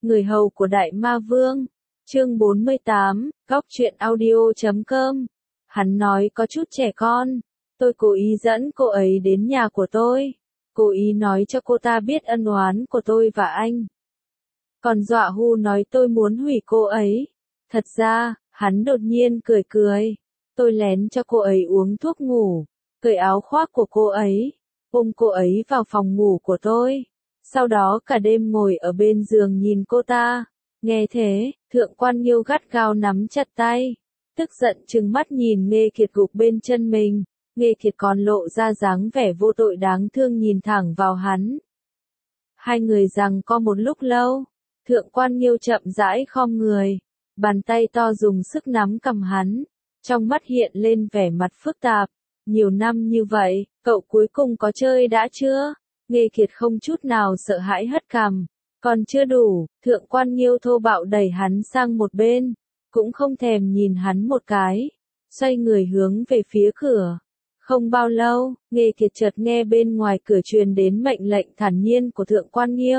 Người hầu của Đại Ma Vương. Chương 48, Góc truyện audio.com. Hắn nói có chút trẻ con. Tôi cố ý dẫn cô ấy đến nhà của tôi. Cố ý nói cho cô ta biết ân oán của tôi và anh. Còn dọa hu nói tôi muốn hủy cô ấy. Thật ra, hắn đột nhiên cười cười. Tôi lén cho cô ấy uống thuốc ngủ, cởi áo khoác của cô ấy, ôm cô ấy vào phòng ngủ của tôi. Sau đó cả đêm ngồi ở bên giường nhìn cô ta. Nghe thế, Thượng Quan Nghiêu gắt gao nắm chặt tay, tức giận trừng mắt nhìn Nghê Kiệt gục bên chân mình. Nghê Kiệt còn lộ ra dáng vẻ vô tội đáng thương nhìn thẳng vào hắn. Hai người giằng co một lúc lâu, Thượng Quan Nghiêu chậm rãi khom người, bàn tay to dùng sức nắm cầm hắn, trong mắt hiện lên vẻ mặt phức tạp. Nhiều năm như vậy, cậu cuối cùng có chơi đã chưa? Nghê Kiệt không chút nào sợ hãi hất cằm. Còn chưa đủ, Thượng Quan Nghiêu thô bạo đẩy hắn sang một bên, cũng không thèm nhìn hắn một cái, xoay người hướng về phía cửa. Không bao lâu, Nghê Kiệt chợt nghe bên ngoài cửa truyền đến mệnh lệnh thản nhiên của Thượng Quan Nghiêu.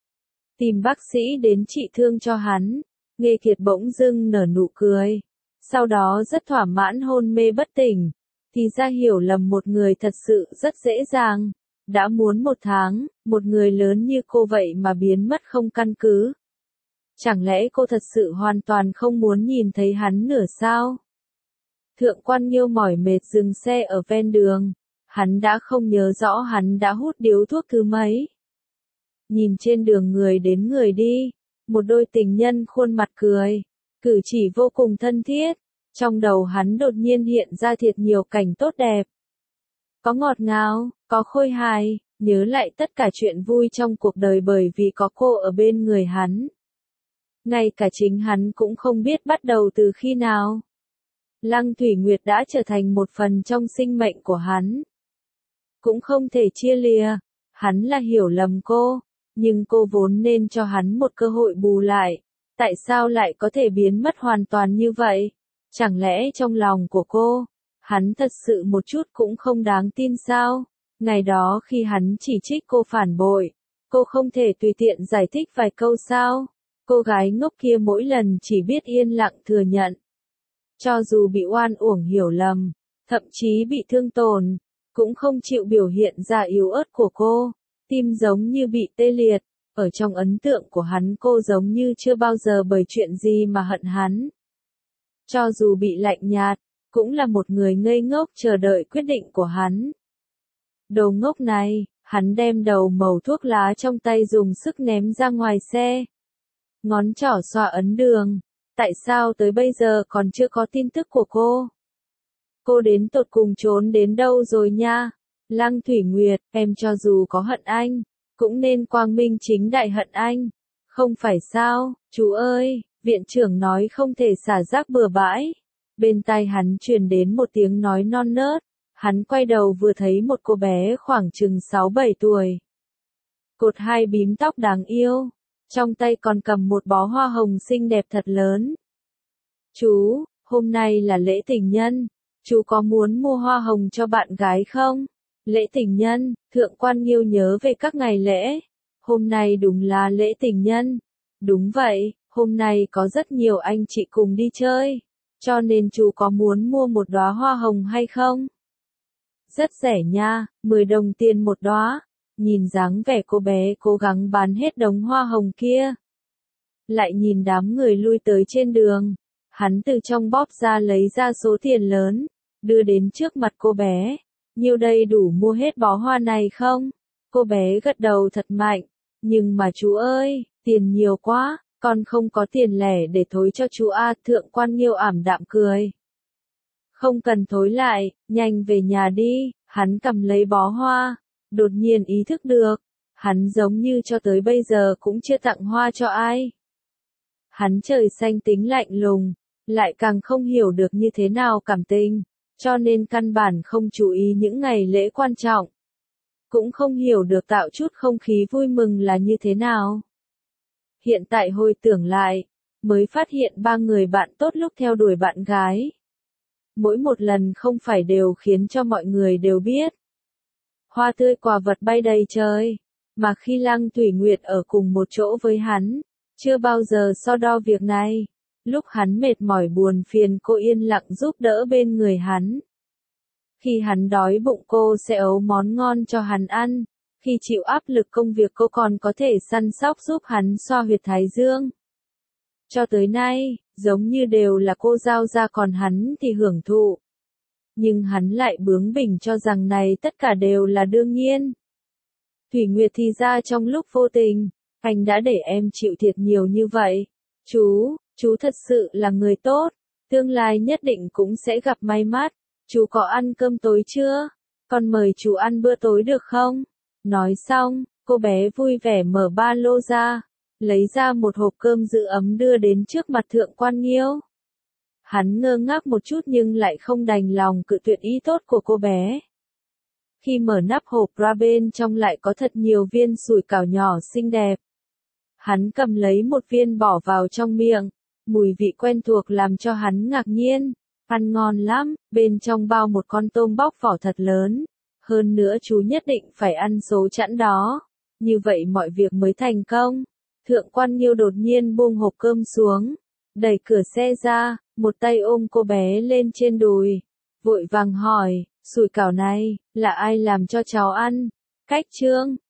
Tìm bác sĩ đến trị thương cho hắn. Nghê Kiệt bỗng dưng nở nụ cười, sau đó rất thỏa mãn hôn mê bất tỉnh. Thì ra hiểu lầm một người thật sự rất dễ dàng. Đã muốn 1 tháng, một người lớn như cô vậy mà biến mất không căn cứ. Chẳng lẽ cô thật sự hoàn toàn không muốn nhìn thấy hắn nữa sao? Thượng Quan Nghiêu mỏi mệt dừng xe ở ven đường. Hắn đã không nhớ rõ hắn đã hút điếu thuốc thứ mấy. Nhìn trên đường người đến người đi, một đôi tình nhân khuôn mặt cười, cử chỉ vô cùng thân thiết. Trong đầu hắn đột nhiên hiện ra thiệt nhiều cảnh tốt đẹp. Có ngọt ngào, có khôi hài, nhớ lại tất cả chuyện vui trong cuộc đời bởi vì có cô ở bên người hắn. Ngay cả chính hắn cũng không biết bắt đầu từ khi nào. Lăng Thủy Nguyệt đã trở thành một phần trong sinh mệnh của hắn. Cũng không thể chia lìa, hắn là hiểu lầm cô, nhưng cô vốn nên cho hắn một cơ hội bù lại. Tại sao lại có thể biến mất hoàn toàn như vậy? Chẳng lẽ trong lòng của cô, hắn thật sự một chút cũng không đáng tin sao? Ngày đó khi hắn chỉ trích cô phản bội, cô không thể tùy tiện giải thích vài câu sao? Cô gái ngốc kia mỗi lần chỉ biết yên lặng thừa nhận. Cho dù bị oan uổng hiểu lầm, thậm chí bị thương tổn, cũng không chịu biểu hiện ra yếu ớt của cô. Tim giống như bị tê liệt, ở trong ấn tượng của hắn cô giống như chưa bao giờ bởi chuyện gì mà hận hắn. Cho dù bị lạnh nhạt, cũng là một người ngây ngốc chờ đợi quyết định của hắn. Đồ ngốc này, hắn đem đầu mẩu thuốc lá trong tay dùng sức ném ra ngoài xe. Ngón trỏ xoa ấn đường. Tại sao tới bây giờ còn chưa có tin tức của cô? Cô đến tột cùng trốn đến đâu rồi nha? Lăng Thủy Nguyệt, em cho dù có hận anh, cũng nên quang minh chính đại hận anh. Không phải sao, chú ơi, viện trưởng nói không thể xả rác bừa bãi. Bên tai hắn truyền đến một tiếng nói non nớt. Hắn quay đầu vừa thấy một cô bé khoảng chừng 6-7 tuổi. Cột hai bím tóc đáng yêu. Trong tay còn cầm một bó hoa hồng xinh đẹp thật lớn. Chú, hôm nay là lễ tình nhân. Chú có muốn mua hoa hồng cho bạn gái không? Lễ tình nhân, Thượng Quan Nghiêu nhớ về các ngày lễ. Hôm nay đúng là lễ tình nhân. Đúng vậy, hôm nay có rất nhiều anh chị cùng đi chơi. Cho nên chú có muốn mua một đóa hoa hồng hay không? Rất rẻ nha, 10 đồng tiền một đóa. Nhìn dáng vẻ cô bé cố gắng bán hết đống hoa hồng kia. Lại nhìn đám người lui tới trên đường. Hắn từ trong bóp ra lấy ra số tiền lớn, đưa đến trước mặt cô bé. Nhiêu đây đủ mua hết bó hoa này không? Cô bé gật đầu thật mạnh. Nhưng mà chú ơi, tiền nhiều quá, con không có tiền lẻ để thối cho chú a. Thượng Quan Nghiêu ảm đạm cười. Không cần thối lại, nhanh về nhà đi. Hắn cầm lấy bó hoa, đột nhiên ý thức được, hắn giống như cho tới bây giờ cũng chưa tặng hoa cho ai. Hắn trời xanh tính lạnh lùng, lại càng không hiểu được như thế nào cảm tình, cho nên căn bản không chú ý những ngày lễ quan trọng. Cũng không hiểu được tạo chút không khí vui mừng là như thế nào. Hiện tại hồi tưởng lại, mới phát hiện 3 người bạn tốt lúc theo đuổi bạn gái. Mỗi một lần không phải đều khiến cho mọi người đều biết. Hoa tươi quà vật bay đầy trời, mà khi Lăng Thủy Nguyệt ở cùng một chỗ với hắn, chưa bao giờ so đo việc này. Lúc hắn mệt mỏi buồn phiền cô yên lặng giúp đỡ bên người hắn. Khi hắn đói bụng cô sẽ ấu món ngon cho hắn ăn. Khi chịu áp lực công việc cô còn có thể săn sóc giúp hắn xoa huyệt thái dương. Cho tới nay, giống như đều là cô giao ra còn hắn thì hưởng thụ. Nhưng hắn lại bướng bỉnh cho rằng này tất cả đều là đương nhiên. Thủy Nguyệt thì ra trong lúc vô tình, anh đã để em chịu thiệt nhiều như vậy. Chú thật sự là người tốt, tương lai nhất định cũng sẽ gặp may mắn. Chú có ăn cơm tối chưa? Con mời chú ăn bữa tối được không? Nói xong, cô bé vui vẻ mở ba lô ra, lấy ra một hộp cơm giữ ấm đưa đến trước mặt Thượng Quan Nghiêu. Hắn ngơ ngác một chút nhưng lại không đành lòng cự tuyệt ý tốt của cô bé. Khi mở nắp hộp ra bên trong lại có thật nhiều viên sủi cảo nhỏ xinh đẹp. Hắn cầm lấy một viên bỏ vào trong miệng, mùi vị quen thuộc làm cho hắn ngạc nhiên, ăn ngon lắm, bên trong bao một con tôm bóc vỏ thật lớn. Hơn nữa chú nhất định phải ăn số chẵn đó, như vậy mọi việc mới thành công. Thượng Quan Nghiêu đột nhiên buông hộp cơm xuống, đẩy cửa xe ra, một tay ôm cô bé lên trên đùi, vội vàng hỏi, sủi cảo này, là ai làm cho cháu ăn? Cách Trương,